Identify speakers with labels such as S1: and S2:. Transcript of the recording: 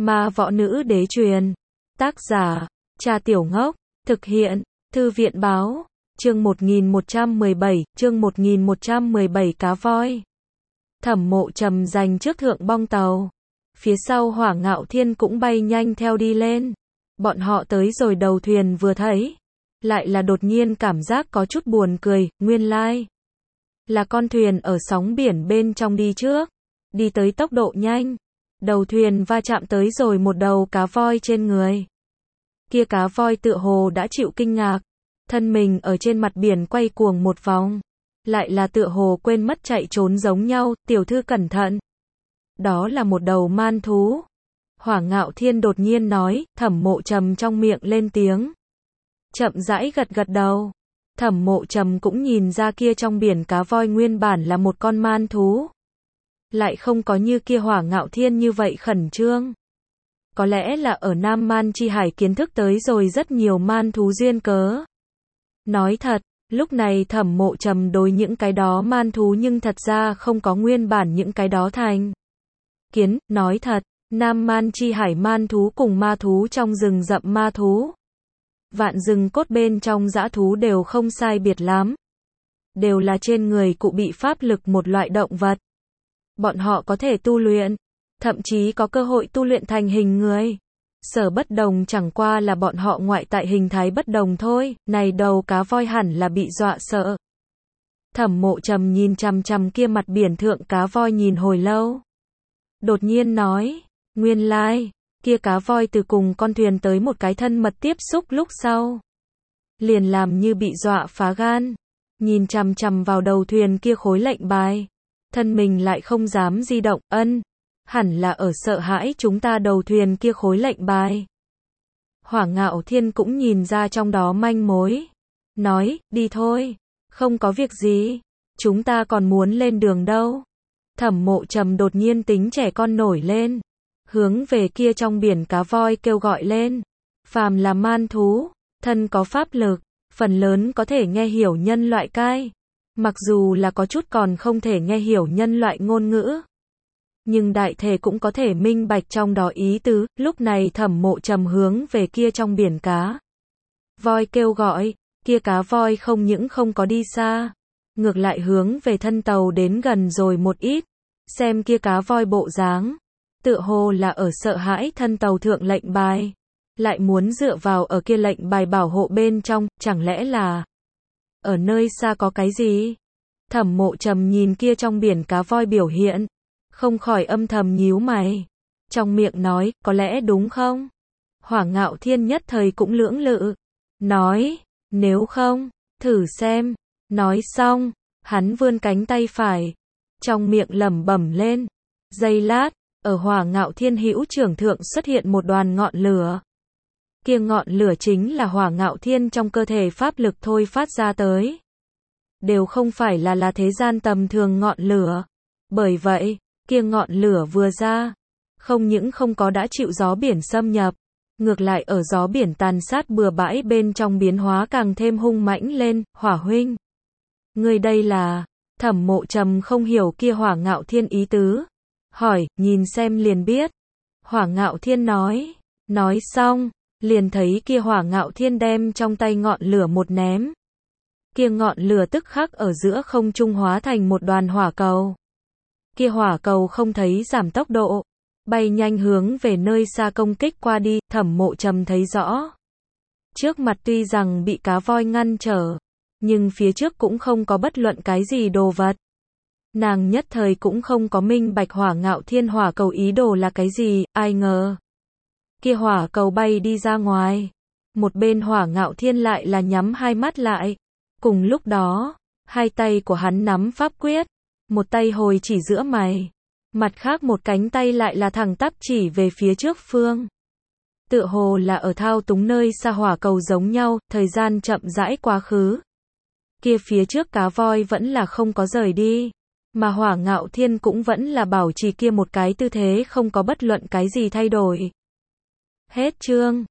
S1: Ma võ nữ đế truyền. Tác giả, Trà Tiểu Ngốc. Thực hiện, Thư viện báo. Chương 1117 cá voi. Thẩm Mộ Trầm giành trước thượng bong tàu. Phía sau Hỏa Ngạo Thiên cũng bay nhanh theo đi lên. Bọn họ tới rồi đầu thuyền vừa thấy. Lại là đột nhiên cảm giác có chút buồn cười, nguyên lai. Là con thuyền ở sóng biển bên trong đi trước. Đi tới tốc độ nhanh. Đầu thuyền va chạm tới rồi một đầu cá voi trên người. Kia cá voi tựa hồ đã chịu kinh ngạc. Thân mình ở trên mặt biển quay cuồng một vòng. Lại là tựa hồ quên mất chạy trốn giống nhau, tiểu thư cẩn thận. Đó là một đầu man thú. Hỏa Ngạo Thiên đột nhiên nói, Thẩm Mộ Trầm trong miệng lên tiếng. Chậm rãi gật gật đầu. Thẩm Mộ Trầm cũng nhìn ra kia trong biển cá voi nguyên bản là một con man thú. Lại không có như kia Hỏa Ngạo Thiên như vậy khẩn trương. Có lẽ là ở Nam Man Chi Hải kiến thức tới rồi rất nhiều man thú duyên cớ. Nói thật, lúc này Thẩm Mộ Trầm đối những cái đó man thú nhưng thật ra không có nguyên bản những cái đó thành kiến. Nói thật, Nam Man Chi Hải man thú cùng ma thú trong rừng rậm ma thú. Vạn rừng cốt bên trong dã thú đều không sai biệt lắm. Đều là trên người cụ bị pháp lực một loại động vật. Bọn họ có thể tu luyện, thậm chí có cơ hội tu luyện thành hình người. Sở bất đồng chẳng qua là bọn họ ngoại tại hình thái bất đồng thôi, này đầu cá voi hẳn là bị dọa sợ. Thẩm Mộ Trầm nhìn chằm chằm kia mặt biển thượng cá voi nhìn hồi lâu. Đột nhiên nói, nguyên lai, kia cá voi từ cùng con thuyền tới một cái thân mật tiếp xúc lúc sau. Liền làm như bị dọa phá gan, nhìn chằm chằm vào đầu thuyền kia khối lệnh bài. Thân mình lại không dám di động, hẳn là ở sợ hãi chúng ta đầu thuyền kia khối lệnh bài. Hỏa Ngạo Thiên cũng nhìn ra trong đó manh mối. Nói, đi thôi, không có việc gì, chúng ta còn muốn lên đường đâu. Thẩm Mộ Trầm đột nhiên tính trẻ con nổi lên. Hướng về kia trong biển cá voi kêu gọi lên. Phàm là man thú, thân có pháp lực, phần lớn có thể nghe hiểu nhân loại cai. Mặc dù là có chút còn không thể nghe hiểu nhân loại ngôn ngữ. Nhưng đại thể cũng có thể minh bạch trong đó ý tứ. Lúc này Thẩm Mộ Trầm hướng về kia trong biển cá voi kêu gọi. Kia cá voi không những không có đi xa, ngược lại hướng về thân tàu đến gần rồi một ít. Xem kia cá voi bộ dáng, tựa hồ là ở sợ hãi thân tàu thượng lệnh bài. Lại muốn dựa vào ở kia lệnh bài bảo hộ bên trong, chẳng lẽ là ở nơi xa có cái gì? Thẩm Mộ Trầm nhìn kia trong biển cá voi biểu hiện, không khỏi âm thầm nhíu mày. Trong miệng nói, có lẽ đúng không? Hỏa Ngạo Thiên nhất thời cũng lưỡng lự. Nói, nếu không, thử xem. Nói xong, hắn vươn cánh tay phải. Trong miệng lẩm bẩm lên. Giây lát, ở Hỏa Ngạo Thiên hữu trưởng thượng xuất hiện một đoàn ngọn lửa. Kia ngọn lửa chính là Hỏa Ngạo Thiên trong cơ thể pháp lực thôi phát ra tới. Đều không phải là thế gian tầm thường ngọn lửa. Bởi vậy, kia ngọn lửa vừa ra, không những không có đã chịu gió biển xâm nhập, ngược lại ở gió biển tàn sát bừa bãi bên trong biến hóa càng thêm hung mãnh lên. Hỏa huynh, ngươi đây là? Thẩm Mộ Trầm không hiểu kia Hỏa Ngạo Thiên ý tứ, hỏi, nhìn xem liền biết. Hỏa Ngạo Thiên nói xong, liền thấy kia Hỏa Ngạo Thiên đem trong tay ngọn lửa một ném. Kia ngọn lửa tức khắc ở giữa không trung hóa thành một đoàn hỏa cầu. Kia hỏa cầu không thấy giảm tốc độ, bay nhanh hướng về nơi xa công kích qua đi. Thẩm Mộ Trầm thấy rõ, trước mặt tuy rằng bị cá voi ngăn trở, nhưng phía trước cũng không có bất luận cái gì đồ vật. Nàng nhất thời cũng không có minh bạch Hỏa Ngạo Thiên hỏa cầu ý đồ là cái gì. Ai ngờ, kia hỏa cầu bay đi ra ngoài, một bên Hỏa Ngạo Thiên lại là nhắm hai mắt lại. Cùng lúc đó, hai tay của hắn nắm pháp quyết, một tay hồi chỉ giữa mày, mặt khác một cánh tay lại là thẳng tắp chỉ về phía trước phương. Tựa hồ là ở thao túng nơi xa hỏa cầu giống nhau. Thời gian chậm rãi quá khứ. Kia phía trước cá voi vẫn là không có rời đi, mà Hỏa Ngạo Thiên cũng vẫn là bảo trì kia một cái tư thế không có bất luận cái gì thay đổi. Hết chương.